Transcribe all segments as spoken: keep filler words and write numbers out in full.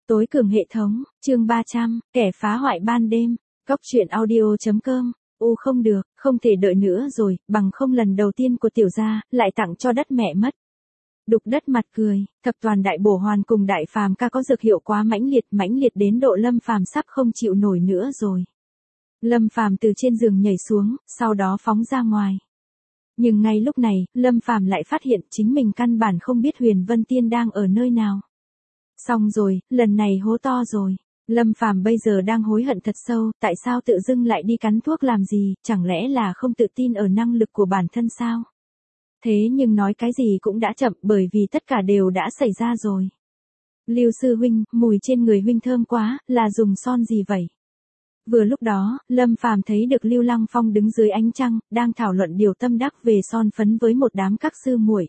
Tối cường hệ thống, chương ba trăm, kẻ phá hoại ban đêm, Cóc truyện audio.com, u không được, không thể đợi nữa rồi, bằng không lần đầu tiên của tiểu gia, lại tặng cho đất mẹ mất. Đục đất mặt cười, thập toàn đại bổ hoàn cùng đại phàm ca có dược hiệu quá mãnh liệt, mãnh liệt đến độ Lâm Phàm sắp không chịu nổi nữa rồi. Lâm Phàm từ trên giường nhảy xuống, sau đó phóng ra ngoài. Nhưng ngay lúc này, Lâm Phàm lại phát hiện chính mình căn bản không biết Huyền Vân Tiên đang ở nơi nào. Xong rồi, lần này hố to rồi. Lâm Phàm bây giờ đang hối hận thật sâu, tại sao tự dưng lại đi cắn thuốc làm gì, chẳng lẽ là không tự tin ở năng lực của bản thân sao? Thế nhưng nói cái gì cũng đã chậm bởi vì tất cả đều đã xảy ra rồi. Lưu sư huynh, mùi trên người huynh thơm quá, là dùng son gì vậy? Vừa lúc đó, Lâm Phàm thấy được Lưu Lăng Phong đứng dưới ánh trăng, đang thảo luận điều tâm đắc về son phấn với một đám các sư muội.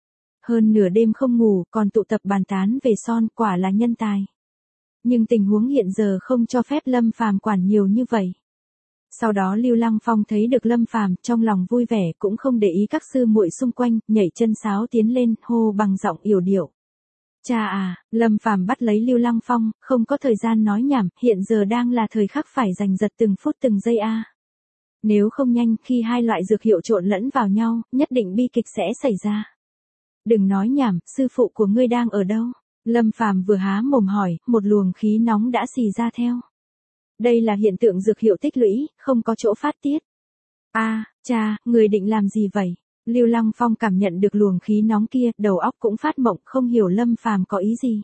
Hơn nửa đêm không ngủ, còn tụ tập bàn tán về son, quả là nhân tài. Nhưng tình huống hiện giờ không cho phép Lâm Phàm quản nhiều như vậy. Sau đó Lưu Lăng Phong thấy được Lâm Phàm, trong lòng vui vẻ, cũng không để ý các sư muội xung quanh, nhảy chân sáo tiến lên, hô bằng giọng yểu điệu. Cha à, Lâm Phàm bắt lấy Lưu Lăng Phong, không có thời gian nói nhảm, hiện giờ đang là thời khắc phải giành giật từng phút từng giây a. Nếu không nhanh, khi hai loại dược hiệu trộn lẫn vào nhau, nhất định bi kịch sẽ xảy ra. Đừng nói nhảm, sư phụ của ngươi đang ở đâu? Lâm Phàm vừa há mồm hỏi, một luồng khí nóng đã xì ra theo. Đây là hiện tượng dược hiệu tích lũy, không có chỗ phát tiết. A, à, cha, người định làm gì vậy? Lưu Lăng Phong cảm nhận được luồng khí nóng kia, đầu óc cũng phát mộng, không hiểu Lâm Phàm có ý gì.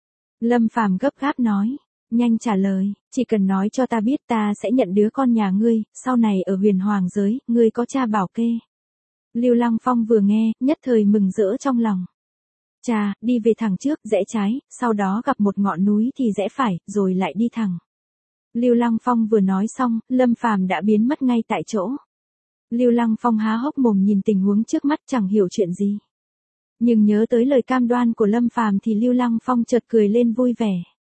Lâm Phàm gấp gáp nói, nhanh trả lời, chỉ cần nói cho ta biết ta sẽ nhận đứa con nhà ngươi, sau này ở huyền hoàng giới, ngươi có cha bảo kê. Lưu Lăng Phong vừa nghe, nhất thời mừng rỡ trong lòng. Cha, đi về thẳng trước, rẽ trái, sau đó gặp một ngọn núi thì rẽ phải, rồi lại đi thẳng. Lưu Lăng Phong vừa nói xong, Lâm Phàm đã biến mất ngay tại chỗ. Lưu Lăng Phong há hốc mồm nhìn tình huống trước mắt chẳng hiểu chuyện gì. Nhưng nhớ tới lời cam đoan của Lâm Phàm thì Lưu Lăng Phong chợt cười lên vui vẻ.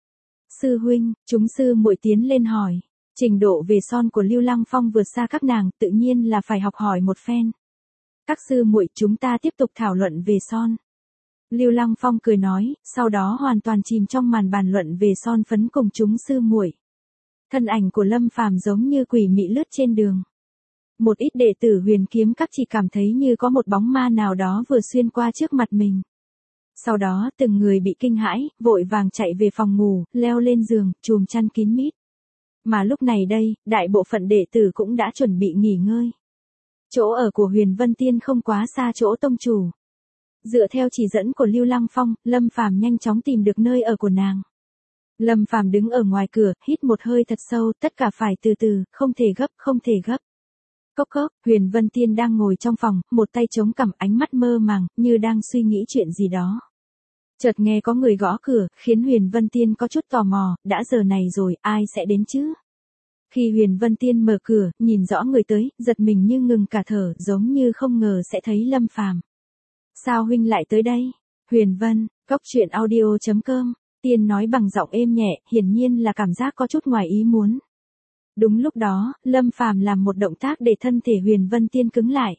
Sư huynh, chúng sư muội tiến lên hỏi. Trình độ về son của Lưu Lăng Phong vượt xa các nàng, tự nhiên là phải học hỏi một phen. Các sư muội, chúng ta tiếp tục thảo luận về son. Lưu Lăng Phong cười nói, sau đó hoàn toàn chìm trong màn bàn luận về son phấn cùng chúng sư muội. Thân ảnh của Lâm Phàm giống như quỷ mị lướt trên đường. Một ít đệ tử Huyền Kiếm Các chỉ cảm thấy như có một bóng ma nào đó vừa xuyên qua trước mặt mình. Sau đó từng người bị kinh hãi, vội vàng chạy về phòng ngủ, leo lên giường, chùm chăn kín mít. Mà lúc này đây, đại bộ phận đệ tử cũng đã chuẩn bị nghỉ ngơi. Chỗ ở của Huyền Vân Tiên không quá xa chỗ tông chủ. Dựa theo chỉ dẫn của Lưu Lăng Phong, Lâm Phàm nhanh chóng tìm được nơi ở của nàng. Lâm Phàm đứng ở ngoài cửa, hít một hơi thật sâu, tất cả phải từ từ, không thể gấp, không thể gấp. Cốc cốc, Huyền Vân Tiên đang ngồi trong phòng, một tay chống cằm, ánh mắt mơ màng, như đang suy nghĩ chuyện gì đó. Chợt nghe có người gõ cửa, khiến Huyền Vân Tiên có chút tò mò, đã giờ này rồi, ai sẽ đến chứ? Khi Huyền Vân Tiên mở cửa, nhìn rõ người tới, giật mình như ngừng cả thở, giống như không ngờ sẽ thấy Lâm Phàm. Sao huynh lại tới đây? Huyền Vân, Cóc truyện audio.com, Tiên nói bằng giọng êm nhẹ, hiển nhiên là cảm giác có chút ngoài ý muốn. Đúng lúc đó, Lâm Phàm làm một động tác để thân thể Huyền Vân Tiên cứng lại.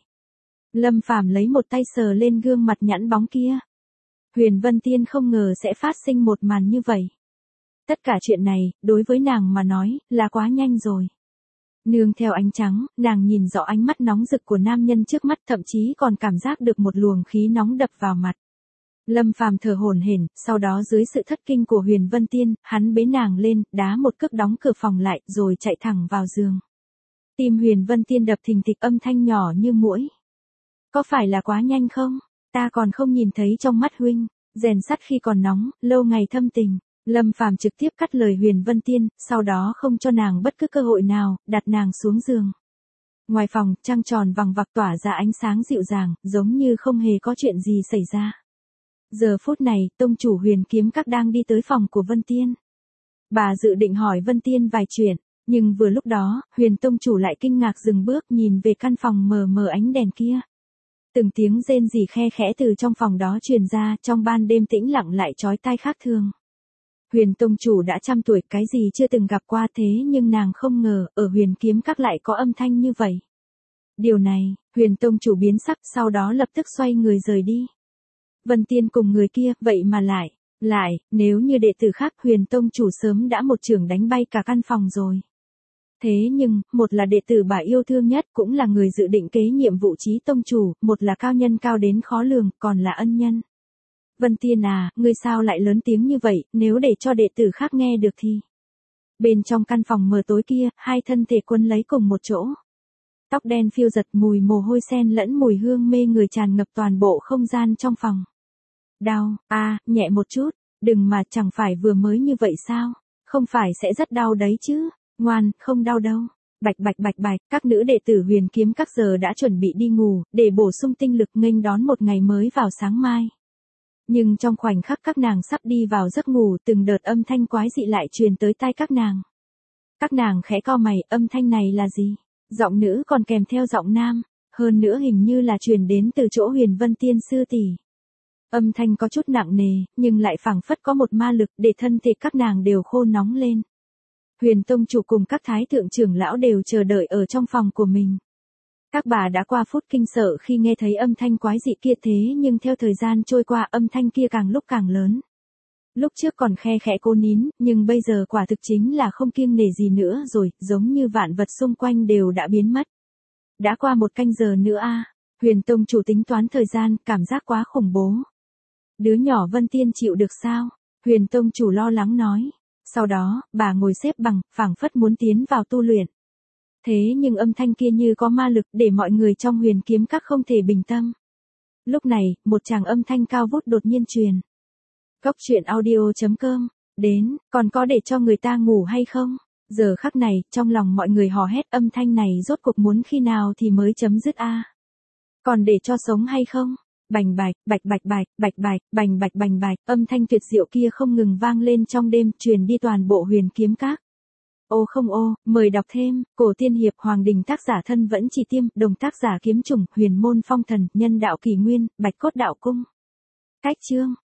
Lâm Phàm lấy một tay sờ lên gương mặt nhẵn bóng kia. Huyền Vân Tiên không ngờ sẽ phát sinh một màn như vậy. Tất cả chuyện này, đối với nàng mà nói, là quá nhanh rồi. Nương theo ánh trắng, nàng nhìn rõ ánh mắt nóng rực của nam nhân trước mắt, thậm chí còn cảm giác được một luồng khí nóng đập vào mặt. Lâm Phàm thở hổn hển, sau đó dưới sự thất kinh của Huyền Vân Tiên, hắn bế nàng lên, đá một cước đóng cửa phòng lại, rồi chạy thẳng vào giường. Tim Huyền Vân Tiên đập thình thịch, âm thanh nhỏ như muỗi. Có phải là quá nhanh không? Ta còn không nhìn thấy trong mắt huynh, rèn sắt khi còn nóng, lâu ngày thâm tình. Lâm Phàm trực tiếp cắt lời Huyền Vân Tiên, sau đó không cho nàng bất cứ cơ hội nào, đặt nàng xuống giường. Ngoài phòng, trăng tròn vằng vặc tỏa ra ánh sáng dịu dàng, giống như không hề có chuyện gì xảy ra. Giờ phút này, tông chủ Huyền Kiếm Các đang đi tới phòng của Vân Tiên. Bà dự định hỏi Vân Tiên vài chuyện, nhưng vừa lúc đó, Huyền tông chủ lại kinh ngạc dừng bước nhìn về căn phòng mờ mờ ánh đèn kia. Từng tiếng rên rỉ khe khẽ từ trong phòng đó truyền ra, trong ban đêm tĩnh lặng lại chói tai khác thường. Huyền tông chủ đã trăm tuổi, cái gì chưa từng gặp qua thế nhưng nàng không ngờ, ở Huyền Kiếm Các lại có âm thanh như vậy. Điều này, Huyền tông chủ biến sắc, sau đó lập tức xoay người rời đi. Vân Tiên cùng người kia, vậy mà lại, Lại, nếu như đệ tử khác Huyền tông chủ sớm đã một chưởng đánh bay cả căn phòng rồi. Thế nhưng, một là đệ tử bà yêu thương nhất cũng là người dự định kế nhiệm vụ trí tông chủ, một là cao nhân cao đến khó lường, còn là ân nhân. Vân Tiên à, ngươi sao lại lớn tiếng như vậy, nếu để cho đệ tử khác nghe được thì. Bên trong căn phòng mờ tối kia, hai thân thể quân lấy cùng một chỗ. Tóc đen phiêu giật, mùi mồ hôi xen lẫn mùi hương mê người tràn ngập toàn bộ không gian trong phòng. Đau, a, à, nhẹ một chút, đừng mà chẳng phải vừa mới như vậy sao, không phải sẽ rất đau đấy chứ, ngoan, không đau đâu. Bạch bạch bạch bạch, các nữ đệ tử Huyền kiếm các giờ đã chuẩn bị đi ngủ, để bổ sung tinh lực nghênh đón một ngày mới vào sáng mai. Nhưng trong khoảnh khắc các nàng sắp đi vào giấc ngủ, từng đợt âm thanh quái dị lại truyền tới tai các nàng. Các nàng khẽ cau mày, âm thanh này là gì? Giọng nữ còn kèm theo giọng nam, hơn nữa hình như là truyền đến từ chỗ Huyền Vân Tiên sư tỷ. Âm thanh có chút nặng nề, nhưng lại phảng phất có một ma lực để thân thể các nàng đều khô nóng lên. Huyền tông chủ cùng các thái thượng trưởng lão đều chờ đợi ở trong phòng của mình. Các bà đã qua phút kinh sợ khi nghe thấy âm thanh quái dị kia, thế nhưng theo thời gian trôi qua âm thanh kia càng lúc càng lớn. Lúc trước còn khe khẽ cố nín, nhưng bây giờ quả thực chính là không kiêng nể gì nữa rồi, giống như vạn vật xung quanh đều đã biến mất. Đã qua một canh giờ nữa a, à. Huyền tông chủ tính toán thời gian, cảm giác quá khủng bố. Đứa nhỏ Vân Tiên chịu được sao? Huyền tông chủ lo lắng nói. Sau đó, bà ngồi xếp bằng, phảng phất muốn tiến vào tu luyện. Thế nhưng âm thanh kia như có ma lực để mọi người trong Huyền kiếm các không thể bình tâm. Lúc này, một tràng âm thanh cao vút đột nhiên truyền. Cốc truyện audio chấm com, đến, còn có để cho người ta ngủ hay không? Giờ khắc này, trong lòng mọi người hò hét, âm thanh này rốt cuộc muốn khi nào thì mới chấm dứt a? À? Còn để cho sống hay không? Bành bạch, bạch bạch bạch, bạch bạch, bành bạch bành bạch, âm thanh tuyệt diệu kia không ngừng vang lên trong đêm, truyền đi toàn bộ Huyền kiếm các. Ô không ô, mời đọc thêm, Cổ Tiên Hiệp Hoàng Đình tác giả Thân Vẫn Chỉ Tiêm, đồng tác giả Kiếm Chủng, Huyền Môn Phong Thần, nhân đạo Kỳ Nguyên, Bạch Cốt Đạo Cung. Cách chương